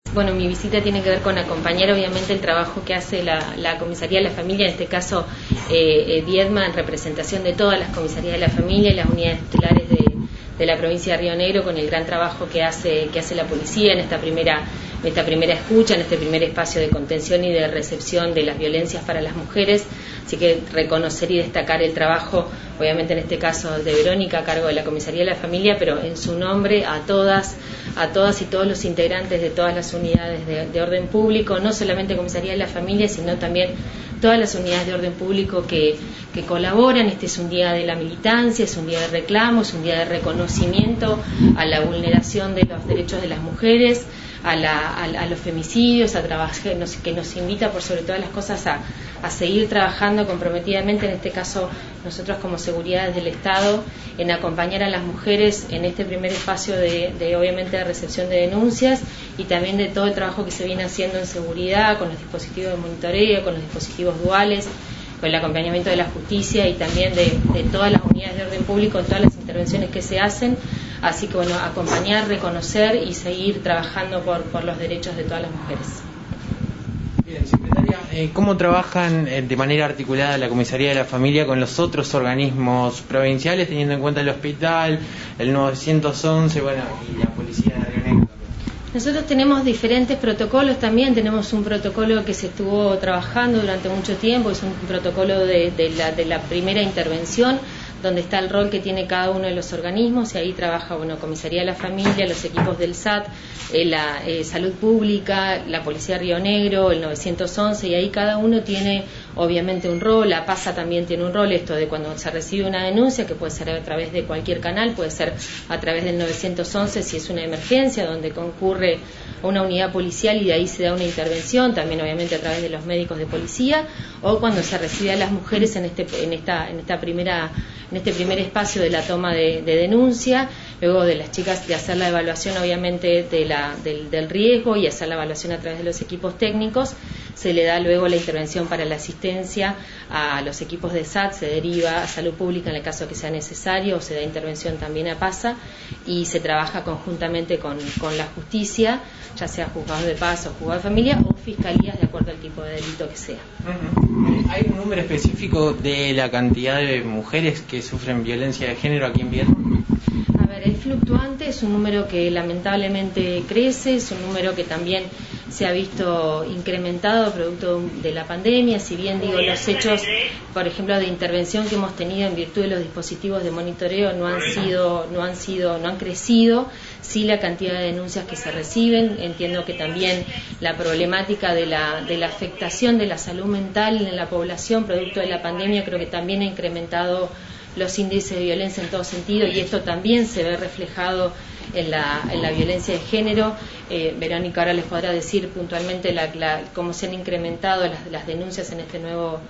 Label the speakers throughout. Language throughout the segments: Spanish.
Speaker 1: Bueno, mi visita tiene que ver con acompañar obviamente el trabajo que hace la Comisaría de la Familia, en este caso Viedma, en representación de todas las comisarías de la familia y las unidades tutelares de la provincia de Río Negro, con el gran trabajo que hace la policía en esta primera escucha, en este primer espacio de contención y de recepción de las violencias para las mujeres. Así que reconocer y destacar el trabajo, obviamente en este caso de Verónica, a cargo de la Comisaría de la Familia, pero en su nombre a todas y todos los integrantes de todas las unidades de orden público, no solamente Comisaría de la Familia, sino también todas las unidades de orden público que colaboran. Este es un día de la militancia, es un día de reclamo, es un día de reconocimiento a la vulneración de los derechos de las mujeres, a los femicidios, a trabajar, que nos invita por sobre todas las cosas a seguir trabajando comprometidamente, en este caso nosotros como Seguridades del Estado, en acompañar a las mujeres en este primer espacio de obviamente de recepción de denuncias, y también de todo el trabajo que se viene haciendo en seguridad, con los dispositivos de monitoreo, con los dispositivos duales, con el acompañamiento de la justicia y también de todas las unidades de orden público en todas las intervenciones que se hacen. Así que bueno, acompañar, reconocer y seguir trabajando por los derechos de todas las mujeres.
Speaker 2: Bien, secretaria, ¿cómo trabajan de manera articulada la Comisaría de la Familia con los otros organismos provinciales, teniendo en cuenta el hospital, el 911, bueno, y la policía de Río Negro?
Speaker 1: Nosotros tenemos diferentes protocolos también. Tenemos un protocolo que se estuvo trabajando durante mucho tiempo, es un protocolo de la primera intervención, donde está el rol que tiene cada uno de los organismos, y ahí trabaja, bueno, Comisaría de la Familia, los equipos del SAT, la Salud Pública, la Policía de Río Negro, el 911, y ahí cada uno tiene obviamente un rol. La PASA también tiene un rol, esto de cuando se recibe una denuncia, que puede ser a través de cualquier canal, puede ser a través del 911 si es una emergencia, donde concurre a una unidad policial y de ahí se da una intervención, también obviamente a través de los médicos de policía, o cuando se recibe a las mujeres en este primer espacio de la toma de denuncia, luego de las chicas de hacer la evaluación obviamente del riesgo y hacer la evaluación a través de los equipos técnicos. Se le da luego la intervención para la asistencia a los equipos de SAT, se deriva a Salud Pública en el caso que sea necesario, o se da intervención también a PASA, y se trabaja conjuntamente con la justicia, ya sea juzgados de paz o juzgados de familia o fiscalías, de acuerdo al tipo de delito que sea.
Speaker 2: ¿Hay un número específico de la cantidad de mujeres que sufren violencia de género aquí en Viedma?
Speaker 1: A ver, es fluctuante, es un número que lamentablemente crece, es un número que también se ha visto incrementado producto de la pandemia. Si bien digo, los hechos, por ejemplo, de intervención que hemos tenido en virtud de los dispositivos de monitoreo no han crecido, sí la cantidad de denuncias que se reciben. Entiendo que también la problemática de la afectación de la salud mental en la población producto de la pandemia creo que también ha incrementado los índices de violencia en todo sentido, y esto también se ve reflejado en la violencia de género. Verónica ahora les podrá decir puntualmente cómo se han incrementado las denuncias en este nuevo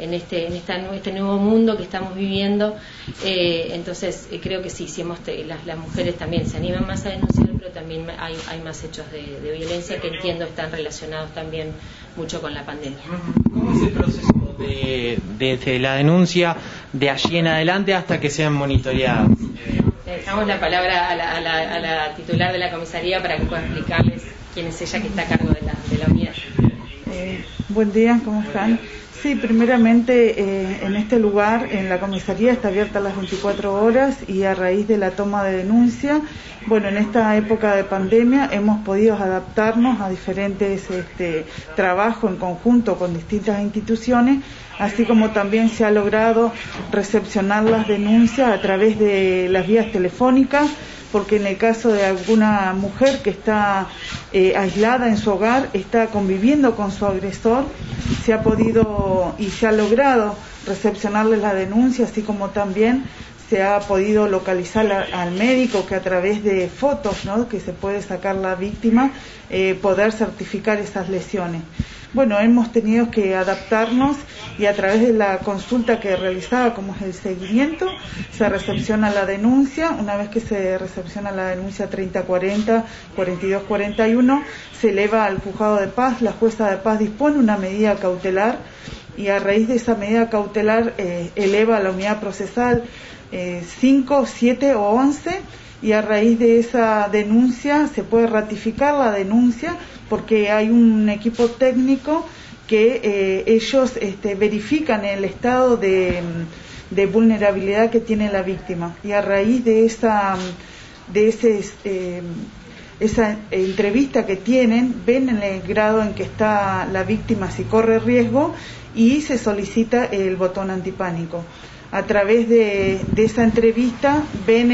Speaker 1: mundo que estamos viviendo. Entonces creo que sí, las mujeres también se animan más a denunciar, pero también hay más hechos de violencia que entiendo están relacionados también mucho con la pandemia.
Speaker 2: ¿Cómo es el proceso desde la denuncia de allí en adelante hasta que sean monitoreadas?
Speaker 1: Le dejamos la palabra a la titular de la comisaría para que pueda explicarles quién es ella que está a cargo de la unidad.
Speaker 3: Buen día, ¿cómo están? Sí, primeramente en este lugar, en la comisaría, está abierta las 24 horas y a raíz de la toma de denuncia, bueno, en esta época de pandemia hemos podido adaptarnos a diferentes trabajos en conjunto con distintas instituciones, así como también se ha logrado recepcionar las denuncias a través de las vías telefónicas, porque en el caso de alguna mujer que está aislada en su hogar, está conviviendo con su agresor, se ha podido y se ha logrado recepcionarle la denuncia, así como también se ha podido localizar al médico, que a través de fotos, ¿no?, que se puede sacar la víctima, poder certificar esas lesiones. Bueno, hemos tenido que adaptarnos y a través de la consulta que realizaba, como es el seguimiento, se recepciona la denuncia. Una vez que se recepciona la denuncia 3040, 4241, se eleva al juzgado de paz. La jueza de paz dispone una medida cautelar y a raíz de esa medida cautelar eleva a la unidad procesal 5, 7 o 11 y a raíz de esa denuncia se puede ratificar la denuncia porque hay un equipo técnico que ellos verifican el estado de vulnerabilidad que tiene la víctima, y a raíz de esa entrevista que tienen, ven en el grado en que está la víctima, si corre riesgo, y se solicita el botón antipánico. A través de esa entrevista ven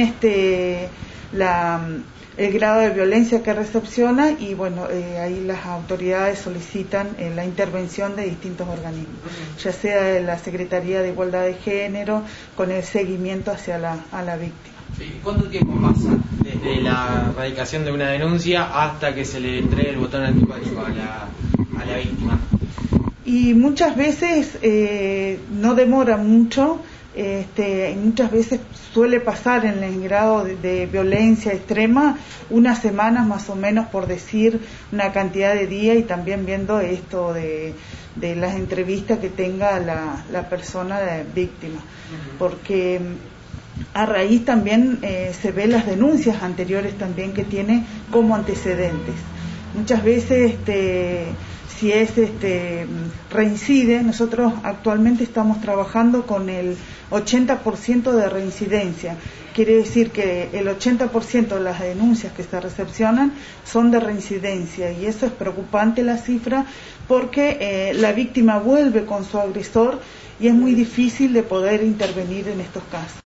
Speaker 3: el grado de violencia que recepciona, y bueno, ahí las autoridades solicitan la intervención de distintos organismos, ya sea de la Secretaría de Igualdad de Género, con el seguimiento hacia a la víctima.
Speaker 2: ¿Cuánto tiempo pasa desde la radicación de una denuncia hasta que se le entregue el botón antipánico a la víctima?
Speaker 3: Y muchas veces no demora mucho. Muchas veces suele pasar en el grado de violencia extrema unas semanas más o menos, por decir una cantidad de días, y también viendo esto de las entrevistas que tenga la persona víctima, porque a raíz también se ve las denuncias anteriores también que tiene como antecedentes. Muchas veces si es reincide, nosotros actualmente estamos trabajando con el 80% de reincidencia. Quiere decir que el 80% de las denuncias que se recepcionan son de reincidencia, y eso es preocupante, la cifra, porque la víctima vuelve con su agresor y es muy difícil de poder intervenir en estos casos.